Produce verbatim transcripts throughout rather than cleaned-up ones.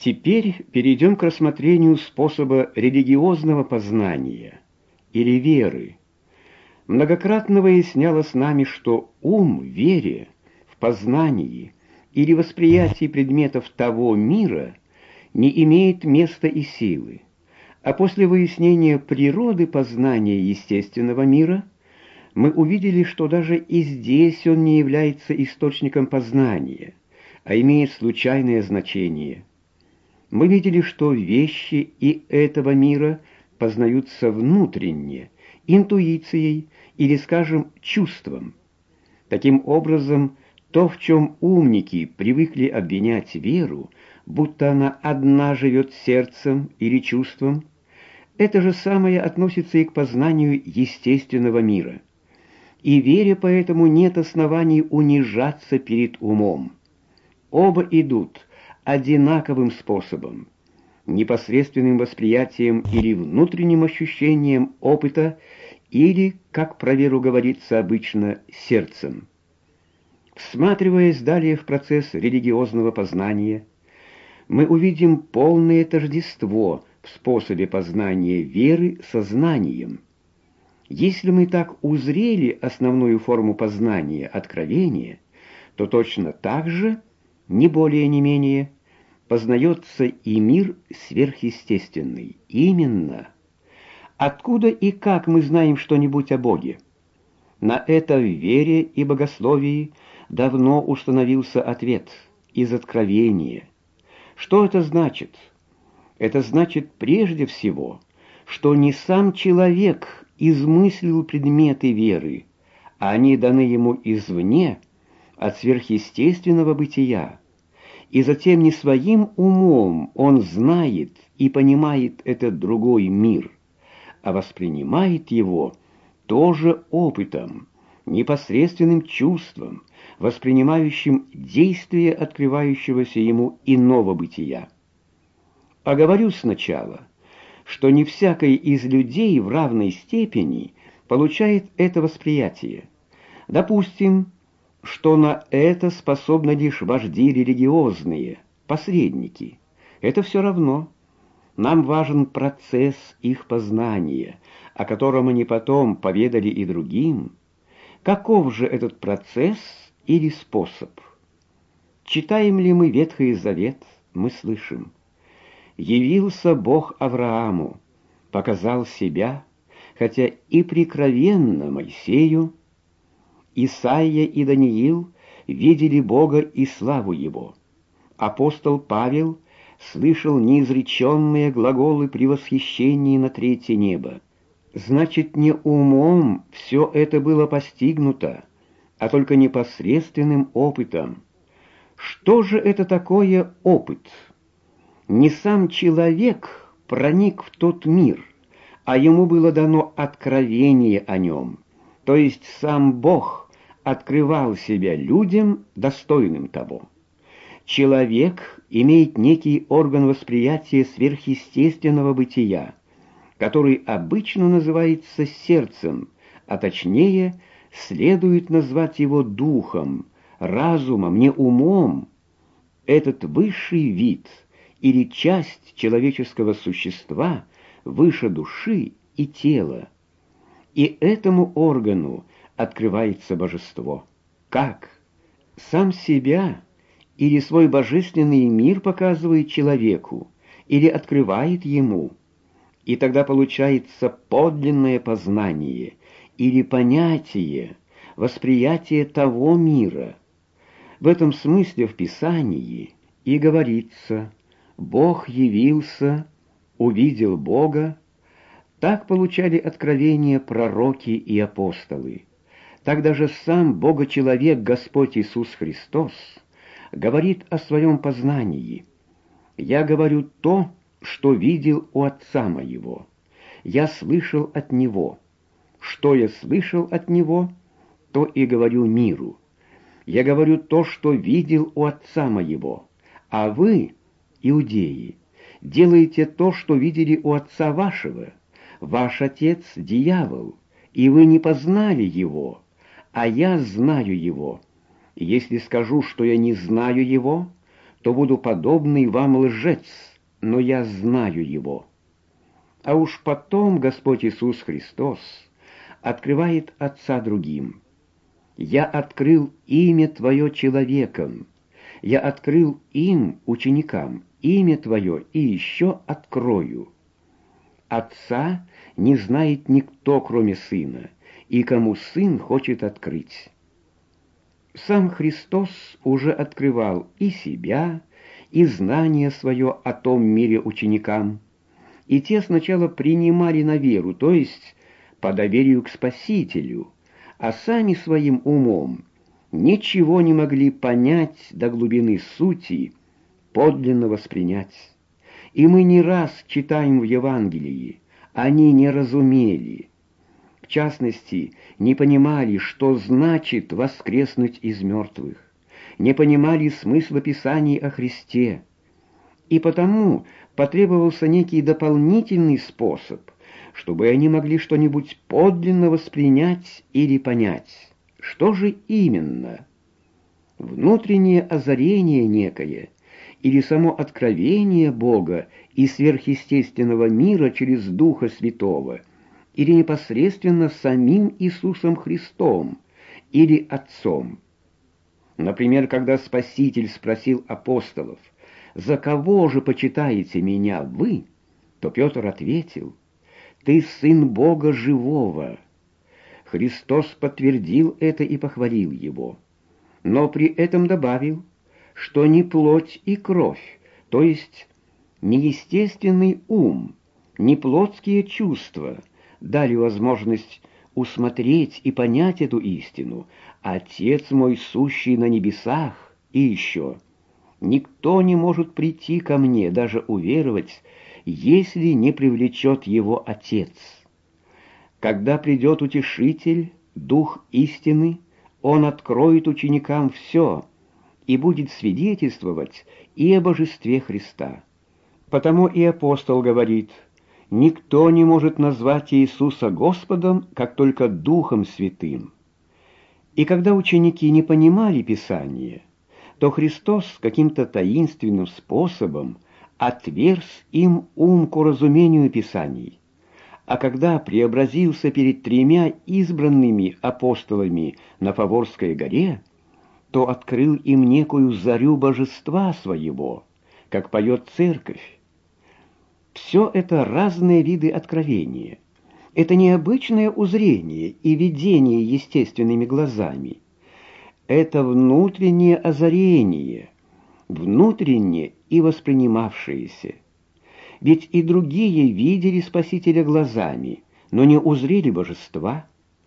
Теперь перейдем к рассмотрению способа религиозного познания или веры. Многократно выяснялось нами, что ум в вере, в познании или восприятии предметов того мира не имеет места и силы, а после выяснения природы познания естественного мира мы увидели, что даже и здесь он не является источником познания, а имеет случайное значение. Мы видели, что вещи и этого мира познаются внутренне, интуицией или, скажем, чувством. Таким образом, то, в чем умники привыкли обвинять веру, будто она одна живет сердцем или чувством, это же самое относится и к познанию естественного мира. И вере поэтому нет оснований унижаться перед умом. Оба идут одинаковым способом, непосредственным восприятием или внутренним ощущением опыта, или, как про веру говорится обычно, сердцем. Всматриваясь далее в процесс религиозного познания, мы увидим полное тождество в способе познания веры со знанием. Если мы так узрели основную форму познания, откровения, то точно так же, не более не менее, познается и мир сверхъестественный. Именно. Откуда и как мы знаем что-нибудь о Боге? На это в вере и богословии давно установился ответ из откровения. Что это значит? Это значит прежде всего, что не сам человек измыслил предметы веры, а они даны ему извне, от сверхъестественного бытия. И затем не своим умом он знает и понимает этот другой мир, а воспринимает его тоже опытом, непосредственным чувством, воспринимающим действие открывающегося ему иного бытия. Оговорю сначала, что не всякий из людей в равной степени получает это восприятие. Допустим, что на это способны лишь вожди религиозные, посредники. Это все равно. Нам важен процесс их познания, о котором они потом поведали и другим. Каков же этот процесс или способ? Читаем ли мы Ветхий Завет, мы слышим: «Явился Бог Аврааму, показал себя, хотя и прикровенно Моисею. Исаия и Даниил видели Бога и славу Его. Апостол Павел слышал неизреченные глаголы при восхищении на третье небо. Значит, не умом все это было постигнуто, а только непосредственным опытом. Что же это такое опыт? Не сам человек проник в тот мир, а ему было дано откровение о нем, то есть сам Бог открывал себя людям, достойным того. Человек имеет некий орган восприятия сверхъестественного бытия, который обычно называется сердцем, а точнее следует назвать его духом, разумом, не умом. Этот высший вид или часть человеческого существа выше души и тела. И этому органу открывается божество. Как? Сам себя или свой божественный мир показывает человеку, или открывает ему. И тогда получается подлинное познание или понятие, восприятие того мира. В этом смысле в Писании и говорится: «Бог явился, увидел Бога». Так получали откровения пророки и апостолы. Так даже сам Бога-человек Господь Иисус Христос говорит о своем познании. «Я говорю то, что видел у Отца моего. Я слышал от Него. Что я слышал от Него, то и говорю миру. Я говорю то, что видел у Отца моего. А вы, иудеи, делаете то, что видели у Отца вашего. Ваш отец — дьявол, и вы не познали его, а я знаю его. Если скажу, что я не знаю его, то буду подобный вам лжец, но я знаю его. А уж потом Господь Иисус Христос открывает Отца другим. «Я открыл имя Твое человеком, я открыл им, ученикам, имя Твое, и еще открою». Отца не знает никто, кроме Сына, и кому Сын хочет открыть. Сам Христос уже открывал и себя, и знание свое о том мире ученикам, и те сначала принимали на веру, то есть по доверию к Спасителю, а сами своим умом ничего не могли понять до глубины сути, подлинно воспринять. И мы не раз читаем в Евангелии, они не разумели, в частности, не понимали, что значит воскреснуть из мертвых, не понимали смысла Писаний о Христе, и потому потребовался некий дополнительный способ, чтобы они могли что-нибудь подлинно воспринять или понять. Что же именно? Внутреннее озарение некое, или само откровение Бога и сверхъестественного мира через Духа Святого, или непосредственно самим Иисусом Христом, или Отцом. Например, когда Спаситель спросил апостолов: «За кого же почитаете меня вы?», то Петр ответил: «Ты Сын Бога живого». Христос подтвердил это и похвалил его, но при этом добавил, что не плоть и кровь, то есть неестественный ум, не плотские чувства дали возможность усмотреть и понять эту истину, Отец мой, сущий на небесах, и еще: никто не может прийти ко мне, даже уверовать, если не привлечет его Отец. Когда придет Утешитель, Дух истины, Он откроет ученикам все и будет свидетельствовать и о божестве Христа. Потому и апостол говорит: никто не может назвать Иисуса Господом, как только Духом Святым. И когда ученики не понимали Писания, то Христос каким-то таинственным способом отверз им ум к разумению Писаний. А когда преобразился перед тремя избранными апостолами на Фаворской горе, то открыл им некую зарю божества своего, как поет церковь. Все это разные виды откровения. Это необычное узрение и видение естественными глазами. Это внутреннее озарение, внутреннее и воспринимавшееся. Ведь и другие видели Спасителя глазами, но не узрели божества,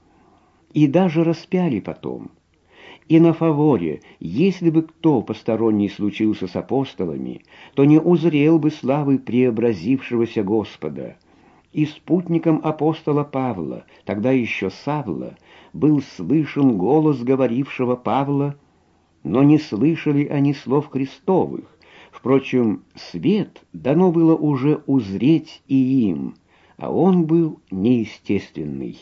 и даже распяли потом. И на Фаворе, если бы кто посторонний случился с апостолами, то не узрел бы славы преобразившегося Господа. И спутником апостола Павла, тогда еще Савла, был слышен голос говорившего Павла, но не слышали они слов Христовых. Впрочем, свет дано было уже узреть и им, а он был неестественный.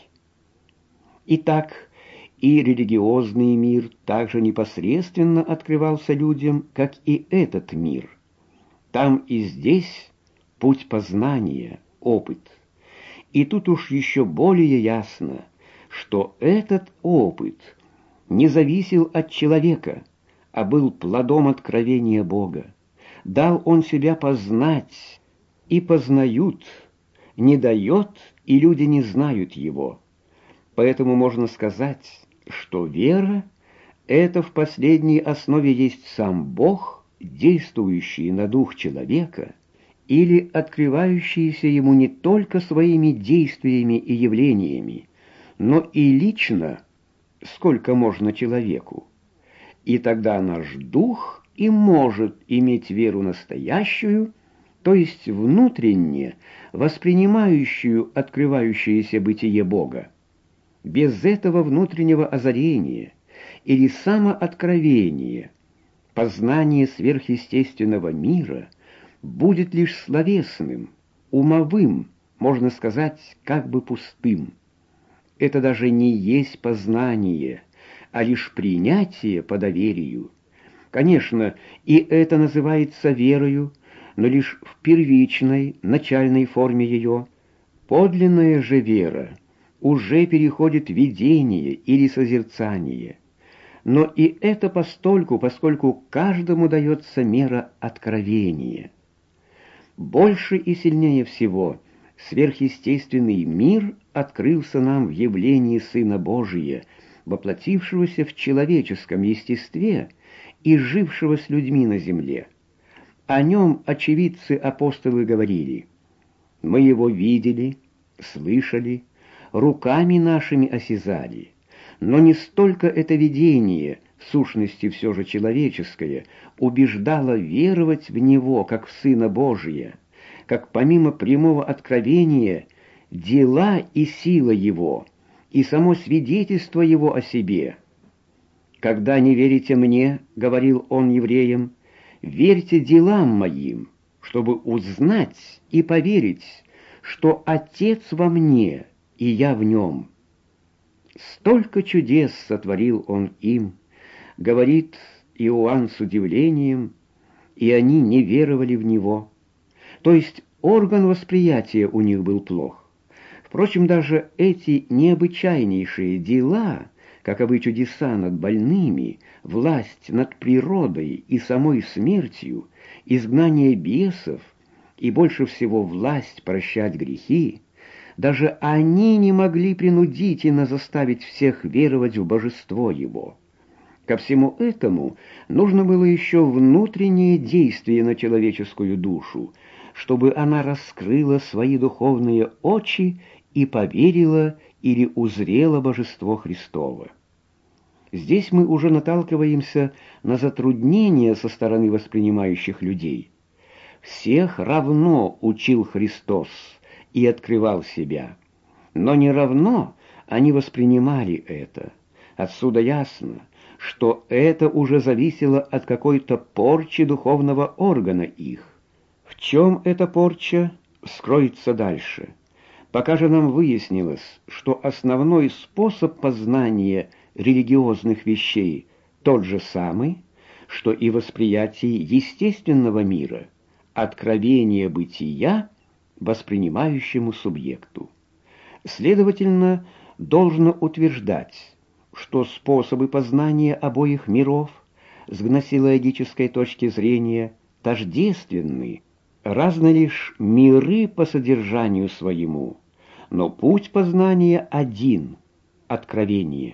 Итак, и религиозный мир также непосредственно открывался людям, как и этот мир. Там и здесь путь познания, опыт. И тут уж еще более ясно, что этот опыт не зависел от человека, а был плодом откровения Бога. Дал он себя познать, и познают, не дает, и люди не знают его. Поэтому можно сказать, что вера — это в последней основе есть сам Бог, действующий на дух человека, или открывающийся ему не только своими действиями и явлениями, но и лично, сколько можно человеку. И тогда наш дух и может иметь веру настоящую, то есть внутренне воспринимающую открывающееся бытие Бога. Без этого внутреннего озарения или самооткровения познание сверхъестественного мира будет лишь словесным, умовым, можно сказать, как бы пустым. Это даже не есть познание, а лишь принятие по доверию. Конечно, и это называется верою, но лишь в первичной, начальной форме ее. Подлинная же вера уже переходит в видение или созерцание. Но и это постольку, поскольку каждому дается мера откровения. Больше и сильнее всего сверхъестественный мир открылся нам в явлении Сына Божия, воплотившегося в человеческом естестве и жившего с людьми на земле. О нем очевидцы-апостолы говорили: «Мы его видели, слышали, руками нашими осязали». Но не столько это видение, в сущности все же человеческое, убеждало веровать в него, как в Сына Божия, как помимо прямого откровения дела и сила его, и само свидетельство его о себе. «Когда не верите мне, — говорил он евреям, — верьте делам моим, чтобы узнать и поверить, что Отец во мне, и я в нем». Столько чудес сотворил он им, говорит Иоанн с удивлением, и они не веровали в него. То есть орган восприятия у них был плох. Впрочем, даже эти необычайнейшие дела, каковы чудеса над больными, власть над природой и самой смертью, изгнание бесов и больше всего власть прощать грехи, даже они не могли принудительно заставить всех веровать в божество его. Ко всему этому нужно было еще внутреннее действие на человеческую душу, чтобы она раскрыла свои духовные очи и поверила или узрела божество Христово. Здесь мы уже наталкиваемся на затруднения со стороны воспринимающих людей. Всех равно учил Христос и открывал себя, но не равно они воспринимали это. Отсюда ясно, что это уже зависело от какой-то порчи духовного органа их. В чем эта порча, скроется дальше. Пока же нам выяснилось, что основной способ познания религиозных вещей тот же самый, что и восприятие естественного мира, откровение бытия воспринимающему субъекту. Следовательно, должно утверждать, что способы познания обоих миров с гносеологической точки зрения тождественны, разны лишь миры по содержанию своему, но путь познания один — откровение.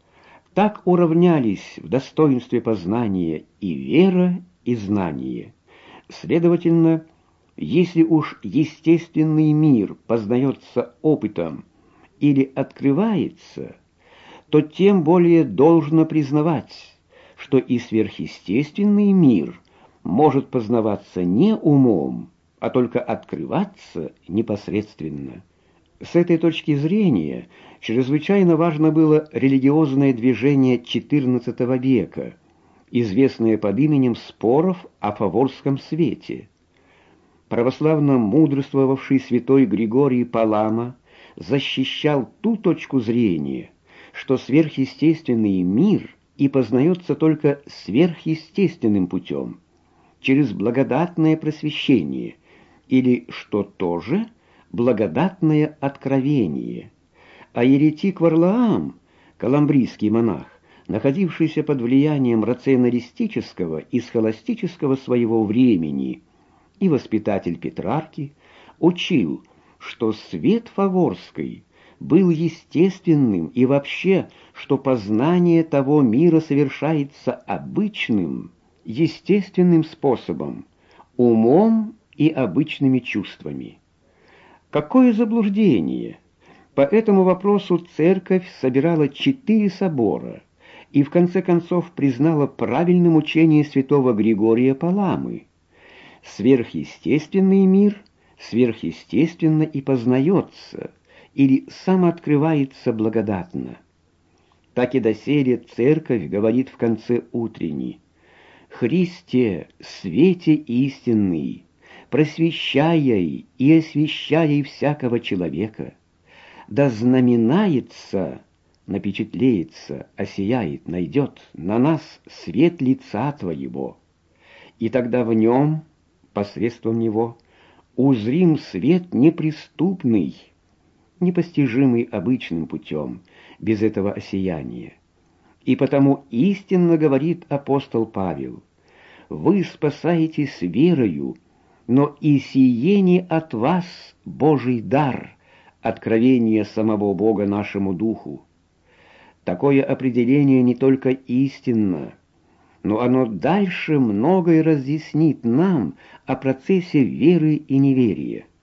Так уравнялись в достоинстве познания и вера, и знание. Следовательно, если уж естественный мир познается опытом или открывается, то тем более должно признавать, что и сверхъестественный мир может познаваться не умом, а только открываться непосредственно. С этой точки зрения чрезвычайно важно было религиозное движение четырнадцатого века, известное под именем споров о фаворском свете. Православно мудрствовавший святой Григорий Палама защищал ту точку зрения, что сверхъестественный мир и познается только сверхъестественным путем, через благодатное просвещение, или, что тоже, благодатное откровение. А еретик Варлаам, каламбрийский монах, находившийся под влиянием рационалистического и схоластического своего времени, и воспитатель Петрарки, учил, что свет фаворский был естественным и вообще, что познание того мира совершается обычным, естественным способом, умом и обычными чувствами. Какое заблуждение! По этому вопросу церковь собирала четыре собора и в конце концов признала правильным учение святого Григория Паламы. Сверхъестественный мир сверхъестественно и познается, или самооткрывается благодатно. Так и доселе церковь говорит в конце утренней: «Христе, свете истинный, просвещай и освещай всякого человека, да знаменается напечатлеется, осияет, найдет на нас свет лица Твоего, и тогда в нем, посредством него, узрим свет неприступный, непостижимый обычным путем, без этого осияния. И потому истинно говорит апостол Павел: «Вы спасаетесь верою, но и сие не от вас Божий дар, откровение самого Бога нашему Духу». Такое определение не только истинно, но оно дальше многое разъяснит нам о процессе веры и неверия.